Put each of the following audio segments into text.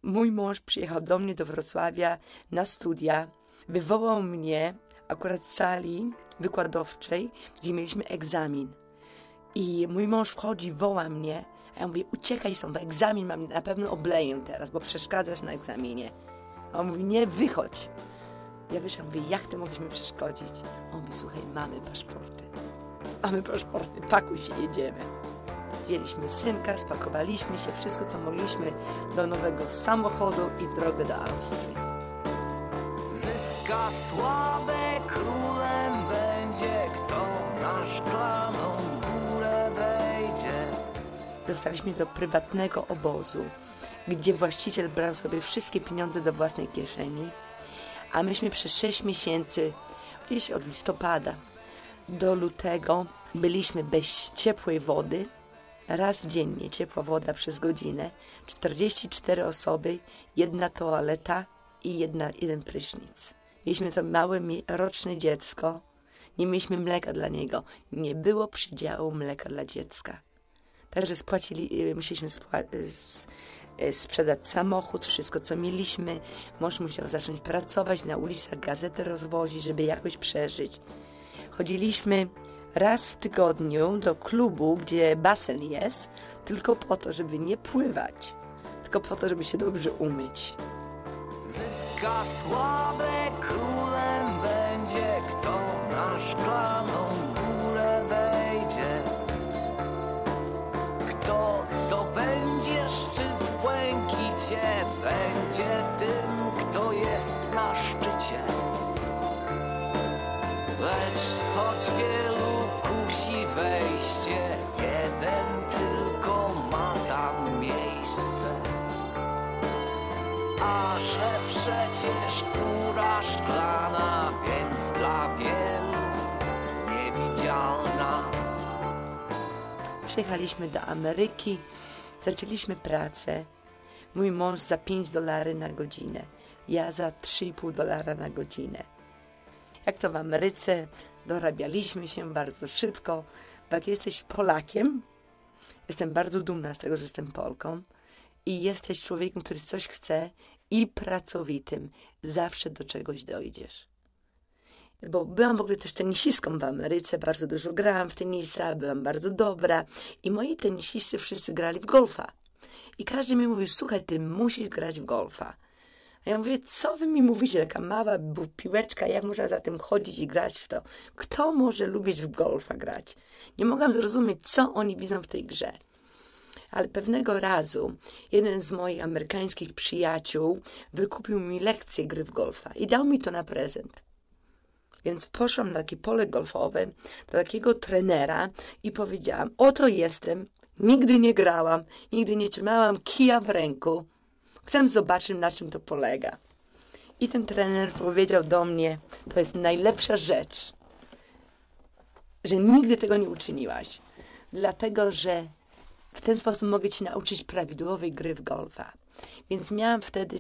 Mój mąż przyjechał do mnie do Wrocławia na studia. Wywołał mnie akurat z sali wykładowczej, gdzie mieliśmy egzamin. I mój mąż wchodzi, woła mnie, a ja mówię, uciekaj stąd, bo egzamin mam, na pewno obleję teraz, bo przeszkadzasz na egzaminie. A on mówi, nie, wychodź. Ja wyszłam, mówię, jak ty mogliśmy przeszkodzić? On mówi, słuchaj, mamy paszporty, pakuj się, jedziemy. Wzięliśmy synka, spakowaliśmy się, wszystko co mogliśmy do nowego samochodu i w drogę do Austrii. Zyska sławę, królem będzie, kto na szklaną górę wejdzie. Dostaliśmy do prywatnego obozu, gdzie właściciel brał sobie wszystkie pieniądze do własnej kieszeni, a myśmy przez 6 miesięcy, gdzieś od listopada do lutego, byliśmy bez ciepłej wody, raz dziennie ciepła woda przez godzinę, 44 osoby, 1 toaleta i jeden prysznic. Mieliśmy to małe, roczne dziecko, nie mieliśmy mleka dla niego, nie było przydziału mleka dla dziecka. Także musieliśmy sprzedać samochód, wszystko co mieliśmy. Mąż musiał zacząć pracować, na ulicach gazety rozwozić, żeby jakoś przeżyć. Chodziliśmy raz w tygodniu do klubu, gdzie basen jest, tylko po to, żeby nie pływać, tylko po to, żeby się dobrze umyć. Zyska sławę, królem będzie, kto na szklaną górę wejdzie. Kto zdobędzie szczyt w błękicie, będzie tym, kto jest na szczycie. Lecz choć wielu kusi wejście, jeden tylko ma tam miejsce. A że przecież góra szklana, więc dla wielu niewidzialna. Przyjechaliśmy do Ameryki, zaczęliśmy pracę. Mój mąż za $5 na godzinę, ja za $3,5 na godzinę. Jak to w Ameryce, dorabialiśmy się bardzo szybko. Bo jak jesteś Polakiem, jestem bardzo dumna z tego, że jestem Polką, i jesteś człowiekiem, który coś chce i pracowitym, zawsze do czegoś dojdziesz. Bo byłam w ogóle też tenisistką w Ameryce, bardzo dużo grałam w tenisa, byłam bardzo dobra i moi tenisiści wszyscy grali w golfa. I każdy mi mówił, słuchaj, ty musisz grać w golfa. A ja mówię, co wy mi mówicie, taka mała piłeczka, jak można za tym chodzić i grać w to? Kto może lubić w golfa grać? Nie mogłam zrozumieć, co oni widzą w tej grze. Ale pewnego razu jeden z moich amerykańskich przyjaciół wykupił mi lekcję gry w golfa i dał mi to na prezent. Więc poszłam na takie pole golfowe do takiego trenera i powiedziałam, oto jestem, nigdy nie grałam, nigdy nie trzymałam kija w ręku. Chcę zobaczyć, na czym to polega. I ten trener powiedział do mnie, to jest najlepsza rzecz, że nigdy tego nie uczyniłaś. Dlatego, że w ten sposób mogę ci nauczyć prawidłowej gry w golfa. Więc miałam wtedy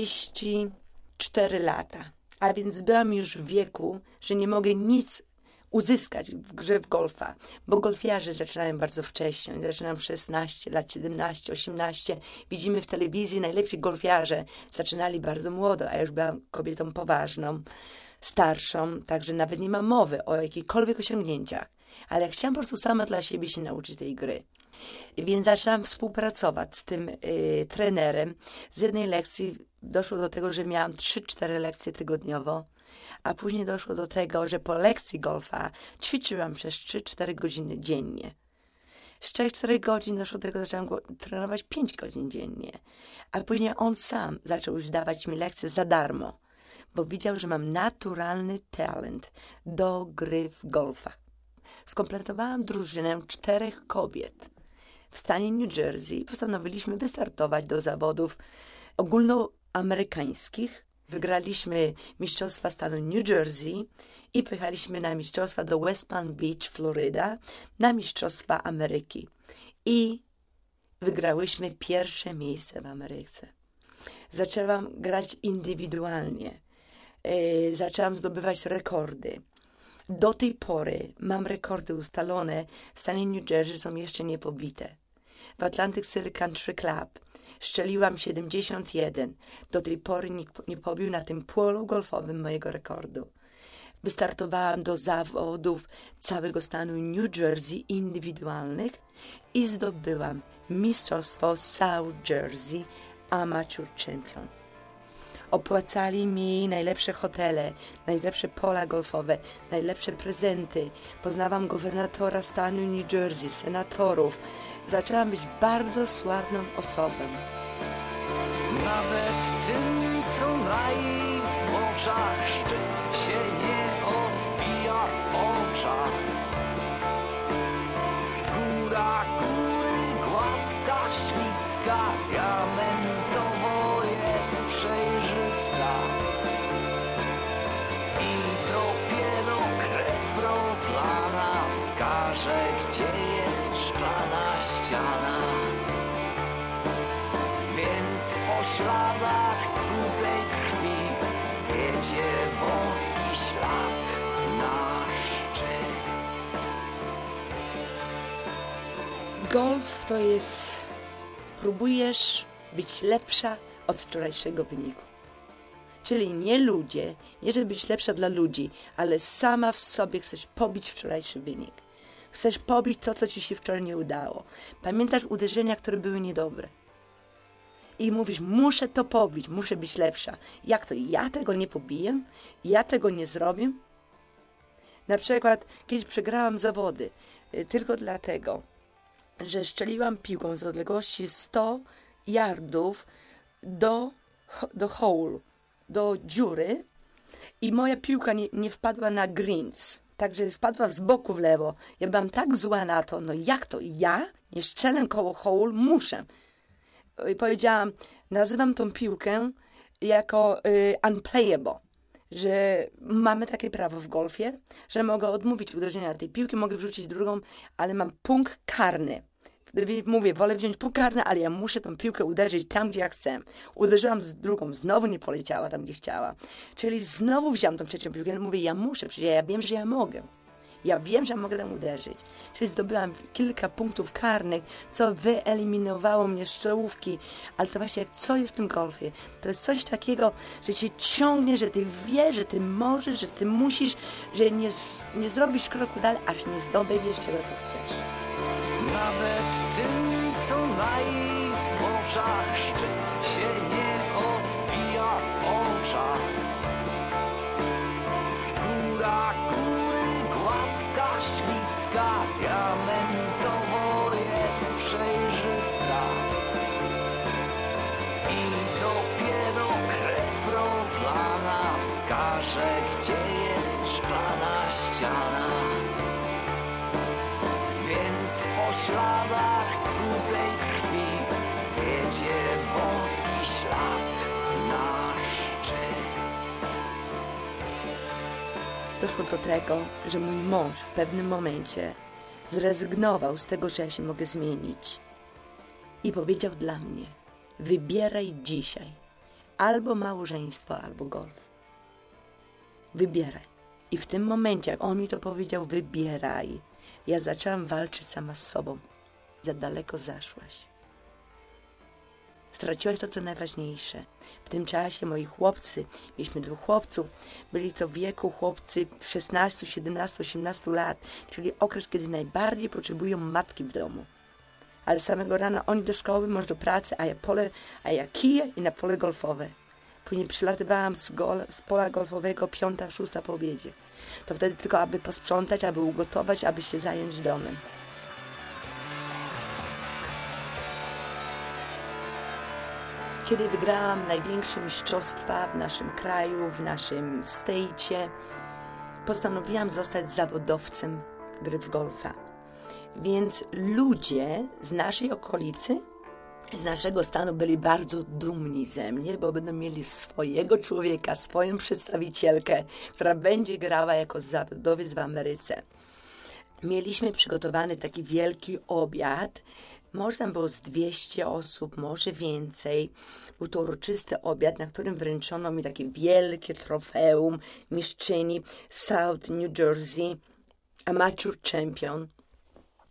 34 lata. A więc byłam już w wieku, że nie mogę nic uzyskać w grze w golfa, bo golfiarze zaczynają bardzo wcześnie, zaczynają w 16 lat, 17, 18. Widzimy w telewizji, najlepsi golfiarze zaczynali bardzo młodo, a ja już byłam kobietą poważną, starszą, także nawet nie ma mowy o jakichkolwiek osiągnięciach. Ale ja chciałam po prostu sama dla siebie się nauczyć tej gry. Więc zaczęłam współpracować z tym trenerem. Z jednej lekcji doszło do tego, że miałam 3-4 lekcje tygodniowo, a później doszło do tego, że po lekcji golfa ćwiczyłam przez 3-4 godziny dziennie. Z 3-4 godzin doszło do tego, że zaczęłam trenować 5 godzin dziennie. A później on sam zaczął już dawać mi lekcje za darmo, bo widział, że mam naturalny talent do gry w golfa. Skompletowałam drużynę 4 kobiet w stanie New Jersey. Postanowiliśmy wystartować do zawodów ogólnoamerykańskich. Wygraliśmy mistrzostwa stanu New Jersey i pojechaliśmy na mistrzostwa do West Palm Beach, Floryda, na mistrzostwa Ameryki. I wygrałyśmy pierwsze miejsce w Ameryce. Zaczęłam grać indywidualnie. Zaczęłam zdobywać rekordy. Do tej pory mam rekordy ustalone w stanie New Jersey, są jeszcze niepobite. W Atlantic City Country Club Strzeliłam 71. Do tej pory nikt nie pobił na tym polu golfowym mojego rekordu. Wystartowałam do zawodów całego stanu New Jersey indywidualnych i zdobyłam mistrzostwo South Jersey Amateur Champion. Opłacali mi najlepsze hotele, najlepsze pola golfowe, najlepsze prezenty. Poznałam gubernatora stanu New Jersey, senatorów. Zaczęłam być bardzo sławną osobą. Nawet tym, co na jej zboczach szczyt się nie odbija w oczach. Skóra góry gładka, śliska, diamentowo jest przejrzysta. I dopiero krew rozlana wskaże, gdzie jest szklana ściana. Więc po śladach cudzej krwi wiedzie wąski ślad na szczyt. Golf to jest, próbujesz być lepsza od wczorajszego wyniku. Czyli nie ludzie, nie żeby być lepsza dla ludzi, ale sama w sobie chcesz pobić wczorajszy wynik. Chcesz pobić to, co ci się wczoraj nie udało. Pamiętasz uderzenia, które były niedobre. I mówisz, muszę to pobić, muszę być lepsza. Jak to? Ja tego nie pobiję? Ja tego nie zrobię? Na przykład, kiedyś przegrałam zawody tylko dlatego, że strzeliłam piłką z odległości 100 yardów do hole, do dziury i moja piłka nie wpadła na greens. Także spadła z boku w lewo. Ja byłam tak zła na to, no jak to? Ja nie strzelę koło hole? Muszę. I powiedziałam, nazywam tą piłkę jako unplayable, że mamy takie prawo w golfie, że mogę odmówić uderzenia tej piłki, mogę wrzucić drugą, ale mam punkt karny. Mówię, wolę wziąć punkt karny, ale ja muszę tą piłkę uderzyć tam, gdzie ja chcę. Uderzyłam z drugą, znowu nie poleciała tam, gdzie chciała. Czyli znowu wziąłam tą trzecią piłkę, mówię, ja muszę, przecież ja wiem, że ja mogę. Ja wiem, że mogę tam uderzyć. Czyli zdobyłam kilka punktów karnych, co wyeliminowało mnie z czołówki. Ale to właśnie, co jest w tym golfie? To jest coś takiego, że cię ciągnie, że ty wiesz, że ty możesz, że ty musisz, że nie zrobisz kroku dalej, aż nie zdobędziesz tego, co chcesz. Nawet tym, co na jej zboczach szczyt się nie odbija w oczach. Skóra góry gładka, śliska, diamentowo jest przejrzysta. I dopiero krew rozlana wskaże, gdzie jest szklana ściana. Więc po śladach cudzej krwi wiedzie wąski ślad na szczyt. Doszło do tego, że mój mąż w pewnym momencie zrezygnował z tego, że ja się mogę zmienić. I powiedział dla mnie, wybieraj dzisiaj albo małżeństwo, albo golf. Wybieraj. I w tym momencie, jak on mi to powiedział, wybieraj, ja zaczęłam walczyć sama z sobą. Za daleko zaszłaś. Straciłaś to, co najważniejsze. W tym czasie moi chłopcy, mieliśmy 2 chłopców, byli to w wieku chłopcy 16, 17, 18 lat, czyli okres, kiedy najbardziej potrzebują matki w domu. Ale samego rana oni do szkoły, może do pracy, a ja kije i na pole golfowe. Później przylatywałam z pola golfowego 5, 6 po obiedzie. To wtedy tylko, aby posprzątać, aby ugotować, aby się zająć domem. Kiedy wygrałam największe mistrzostwa w naszym kraju, w naszym stejcie, postanowiłam zostać zawodowcem gry w golfa. Więc ludzie z naszej okolicy, z naszego stanu byli bardzo dumni ze mnie, bo będą mieli swojego człowieka, swoją przedstawicielkę, która będzie grała jako zawodowiec w Ameryce. Mieliśmy przygotowany taki wielki obiad. Może tam było z 200 osób, może więcej. Był to uroczysty obiad, na którym wręczono mi takie wielkie trofeum mistrzyni South New Jersey Amateur Champion.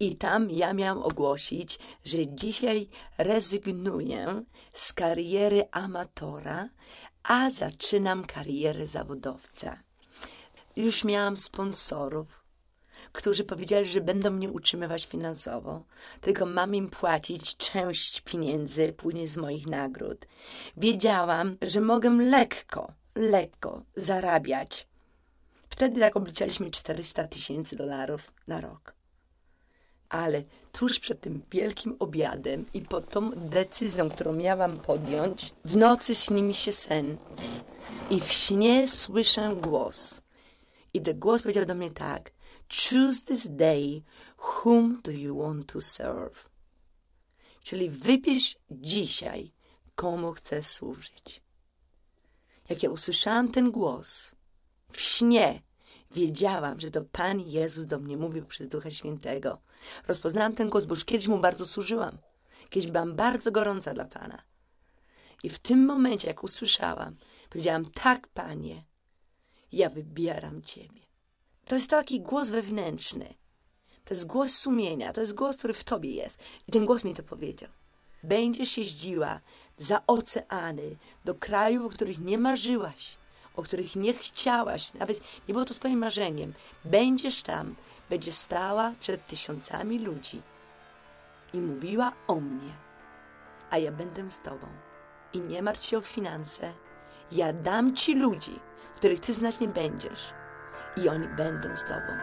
I tam ja miałam ogłosić, że dzisiaj rezygnuję z kariery amatora, a zaczynam karierę zawodowca. Już miałam sponsorów, którzy powiedzieli, że będą mnie utrzymywać finansowo, tylko mam im płacić część pieniędzy później z moich nagród. Wiedziałam, że mogę lekko zarabiać. Wtedy tak obliczaliśmy $400,000 na rok. Ale tuż przed tym wielkim obiadem i pod tą decyzją, którą miałam podjąć, w nocy śni mi się sen i w śnie słyszę głos. I ten głos powiedział do mnie tak: choose this day, whom do you want to serve? Czyli wybierz dzisiaj, komu chcesz służyć. Jak ja usłyszałam ten głos w śnie, wiedziałam, że to Pan Jezus do mnie mówił przez Ducha Świętego. Rozpoznałam ten głos, bo już kiedyś Mu bardzo służyłam. Kiedyś byłam bardzo gorąca dla Pana. I w tym momencie, jak usłyszałam, powiedziałam: tak, Panie, ja wybieram Ciebie. To jest taki głos wewnętrzny. To jest głos sumienia. To jest głos, który w Tobie jest. I ten głos mi to powiedział. Będziesz jeździła za oceany, do krajów, o których nie marzyłaś, o których nie chciałaś, nawet nie było to Twoim marzeniem. Będziesz tam, będziesz stała przed tysiącami ludzi i mówiła o mnie, a ja będę z Tobą. I nie martw się o finanse. Ja dam Ci ludzi, których Ty znać nie będziesz, i oni będą z Tobą.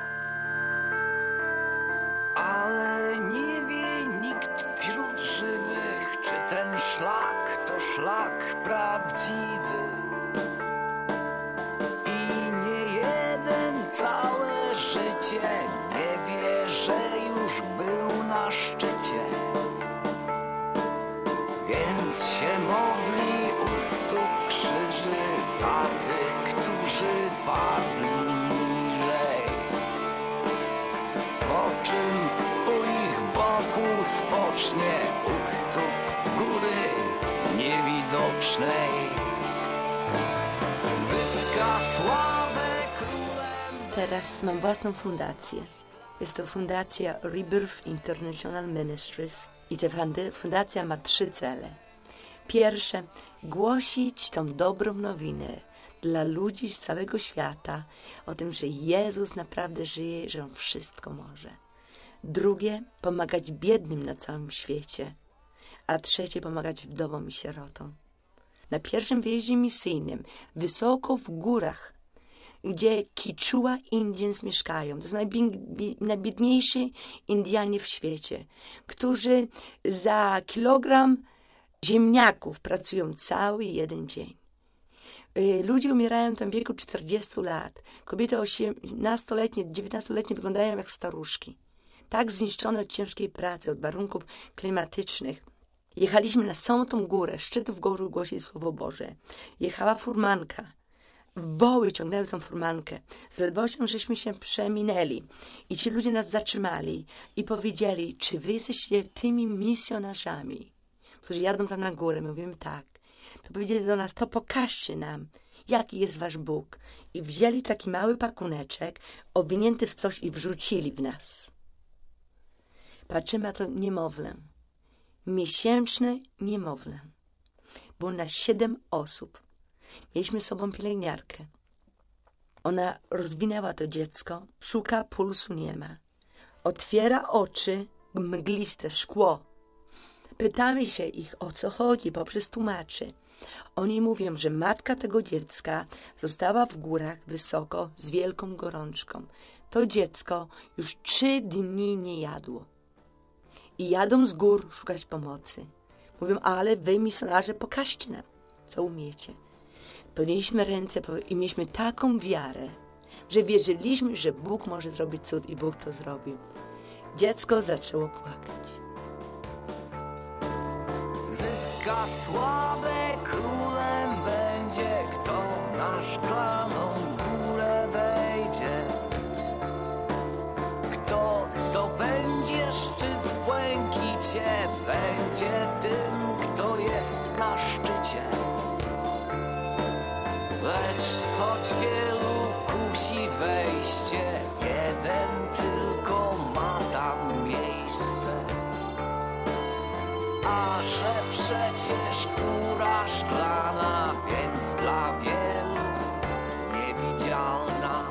Ale nie wie nikt wśród żywych, czy ten szlak to szlak prawdziwy. I nie jeden całe życie nie wie, że już był na szczycie. Więc się modli u stóp krzyży za tych, którzy padli niżej. Po czym u ich boku spocznie u stóp góry niewidocznej. Zyska sławę królem. Teraz mam własną fundację. Jest to fundacja Rebirth International Ministries i ta fundacja ma 3 cele. Pierwsze, głosić tą dobrą nowinę dla ludzi z całego świata o tym, że Jezus naprawdę żyje, że On wszystko może. Drugie, pomagać biednym na całym świecie. A trzecie, pomagać wdowom i sierotom. Na pierwszym wyjeździe misyjnym, wysoko w górach, gdzie Kichua Indians mieszkają. To są najbiedniejsi Indianie w świecie, którzy za kilogram ziemniaków pracują cały jeden dzień. Ludzie umierają tam w wieku 40 lat. Kobiety 18-letnie, 19-letnie wyglądają jak staruszki. Tak zniszczone od ciężkiej pracy, od warunków klimatycznych. Jechaliśmy na samą tą górę, szczytów góry głosić Słowo Boże. Jechała furmanka. Woły ciągnęły tą furmankę. Z ledwością żeśmy się przeminęli. I ci ludzie nas zatrzymali i powiedzieli: czy wy jesteście tymi misjonarzami, którzy jadą tam na górę? My mówimy: tak. To powiedzieli do nas: to pokażcie nam, jaki jest wasz Bóg. I wzięli taki mały pakuneczek, owinięty w coś i wrzucili w nas. Patrzymy, a to niemowlę. Miesięczne niemowlę. Było na 7 osób. Mieliśmy z sobą pielęgniarkę. Ona rozwinęła to dziecko, szuka, pulsu nie ma. Otwiera oczy, mgliste szkło. Pytamy się ich, o co chodzi, poprzez tłumaczy. Oni mówią, że matka tego dziecka została w górach wysoko z wielką gorączką. To dziecko już 3 dni nie jadło. I jadą z gór szukać pomocy. Mówią: ale wy, misjonarze, pokażcie nam, co umiecie. Podnieśliśmy ręce i mieliśmy taką wiarę, że wierzyliśmy, że Bóg może zrobić cud, i Bóg to zrobił. Dziecko zaczęło płakać. Zyska sławę królem będzie, kto na szklaną górę wejdzie. Kto zdobędzie szczyt w błękicie, będzie tym, kto jest na szczycie. Lecz choć wielu kusi wejście, jeden tylko ma tam miejsce. a że przecież kura szklana, więc dla wielu niewidzialna.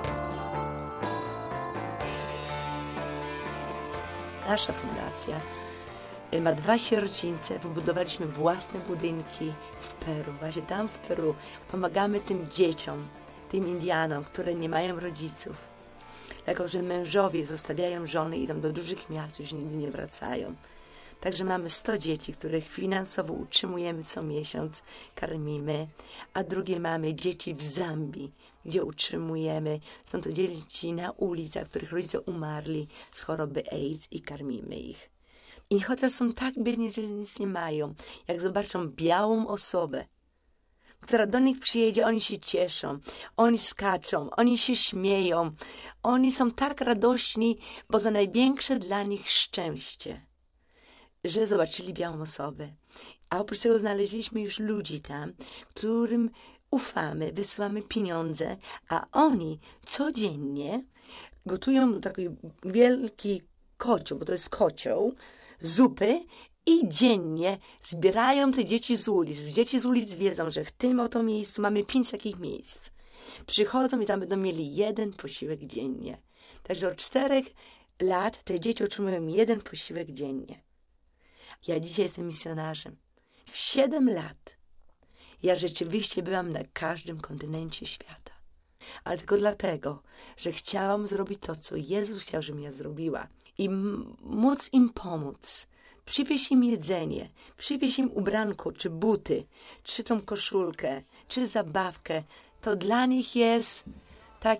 Nasza fundacja ma 2 sierocińce, wybudowaliśmy własne budynki w Peru. Właśnie tam w Peru pomagamy tym dzieciom, tym Indianom, które nie mają rodziców. Jako że mężowie zostawiają żony, idą do dużych miast, już nigdy nie wracają. Także mamy 100 dzieci, których finansowo utrzymujemy co miesiąc, karmimy, a drugie mamy dzieci w Zambii, gdzie utrzymujemy. Są to dzieci na ulicach, których rodzice umarli z choroby AIDS i karmimy ich. I chociaż są tak biedni, że nic nie mają, jak zobaczą białą osobę, która do nich przyjedzie, oni się cieszą, oni skaczą, oni się śmieją, oni są tak radośni, bo to największe dla nich szczęście, że zobaczyli białą osobę. A oprócz tego znaleźliśmy już ludzi tam, którym ufamy, wysyłamy pieniądze, a oni codziennie gotują taki wielki kocioł, bo to jest kocioł, zupy i dziennie zbierają te dzieci z ulic. Dzieci z ulic wiedzą, że w tym oto miejscu mamy 5 takich miejsc. Przychodzą i tam będą mieli 1 posiłek dziennie. Także od 4 lat te dzieci otrzymują 1 posiłek dziennie. Ja dzisiaj jestem misjonarzem. W 7 lat ja rzeczywiście byłam na każdym kontynencie świata. Ale tylko dlatego, że chciałam zrobić to, co Jezus chciał, żebym ja zrobiła. I móc im pomóc. Przywieźć im jedzenie, przywieźć im ubranko, czy buty, czy tą koszulkę, czy zabawkę. To dla nich jest tak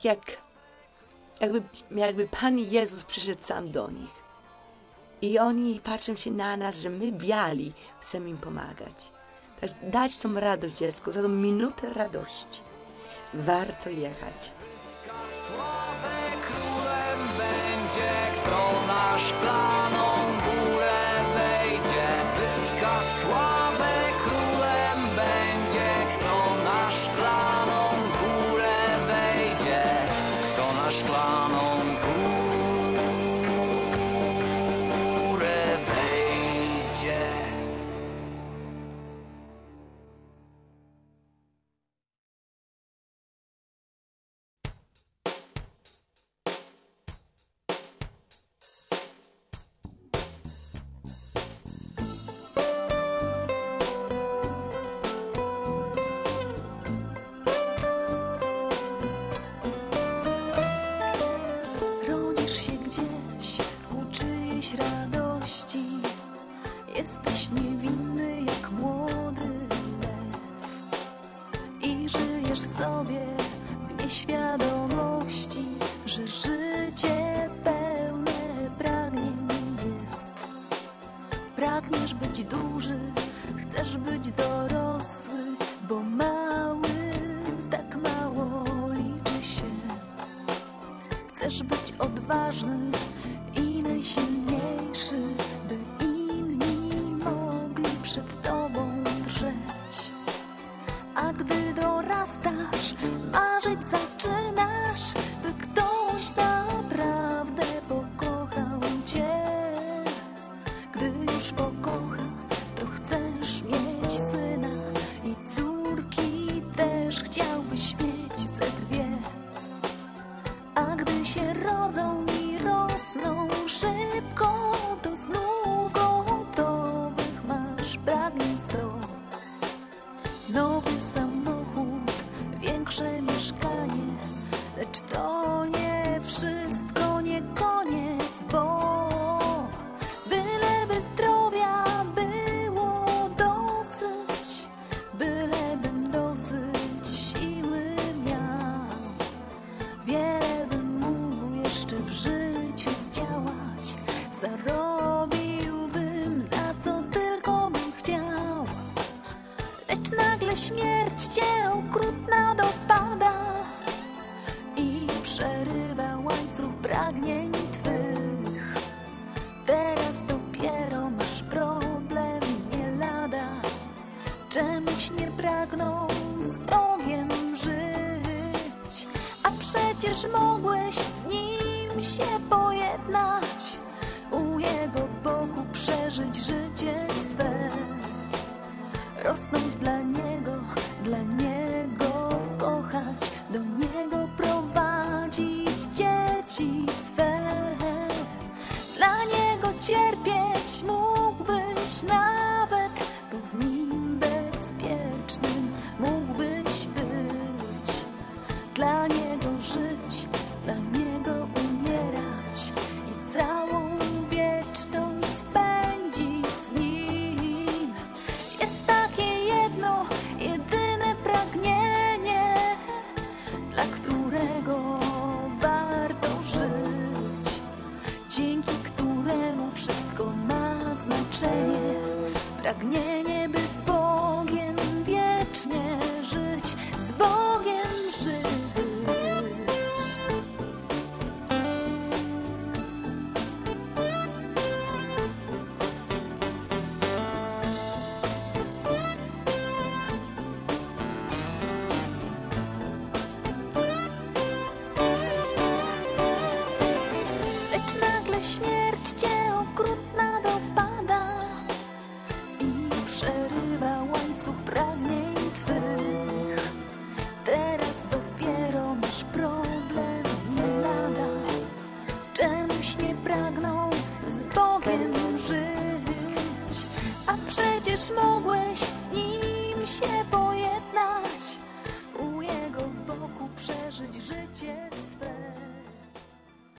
jakby Pan Jezus przyszedł sam do nich. I oni patrzą się na nas, że my biali chcemy im pomagać. Tak, dać tą radość dziecku, za tą minutę radości. Warto jechać. Sławę królem będzie, kto na szklaną górę wejdzie. Zyska sławę królem będzie, kto na szklaną górę wejdzie. Kto na szklaną górę wejdzie. Rodzisz się gdzieś ku czyjejś radości. Jesteś niewinny jak młody lew i żyjesz sobie w nieświadomości, że życie pełne pragnień jest. Pragniesz być duży, chcesz być dorosły, bo mały tak mało liczy się. Chcesz być odważny i najsilniejszy, by inni mogli przed tobą drżeć. A gdy dorastasz, marzyć zaczynasz, by ktoś naprawdę pokochał cię. Gdy już pokocha, to chcesz mieć syna i córki też chciałbyś mieć ze 2. A gdy się rodzą i rosną szybko, to znów gotowych masz pragnień 100. Nowy samochód, większe mieszkanie, lecz to nie wszystko, nie koniec, bo byleby zdrowia było dosyć, bylebym dosyć siły miał, wiele bym mógł jeszcze w życiu zdziałać, zarobiłbym na co tylko bym chciał. Lecz nagle śmierć cię okrutna dopada i przerywa łańcuch pragnień twych. Teraz dopiero masz problem nie lada, czemuś nie pragną z Bogiem żyć. A przecież mogłeś z Nim się pojednać, u Jego boku przeżyć życie swe. rosnąć dla Niego, kochać, do Niego prowadzić dzieci swe. Dla Niego cierpieć mógłbyś nawet, bo w Nim bezpiecznym mógłbyś być. Dla Niego żyć, dla Niego umierać i całą wieczność spędzić z Nim. Jest takie jedno, jedyne pragnienie, dla którego warto żyć, dzięki któremu wszystko ma znaczenie. Pragnienie, by z Bogiem wiecznie żyć, z Bogiem żyć. Lecz nagle śmierć Cię okrutna dopada i przerywa łańcuch pragnień Twych. Teraz dopiero masz problem, nie lada. Czemuś nie pragnął z Bogiem żyć, a przecież mogłeś z Nim się pojednać, u Jego boku przeżyć życie.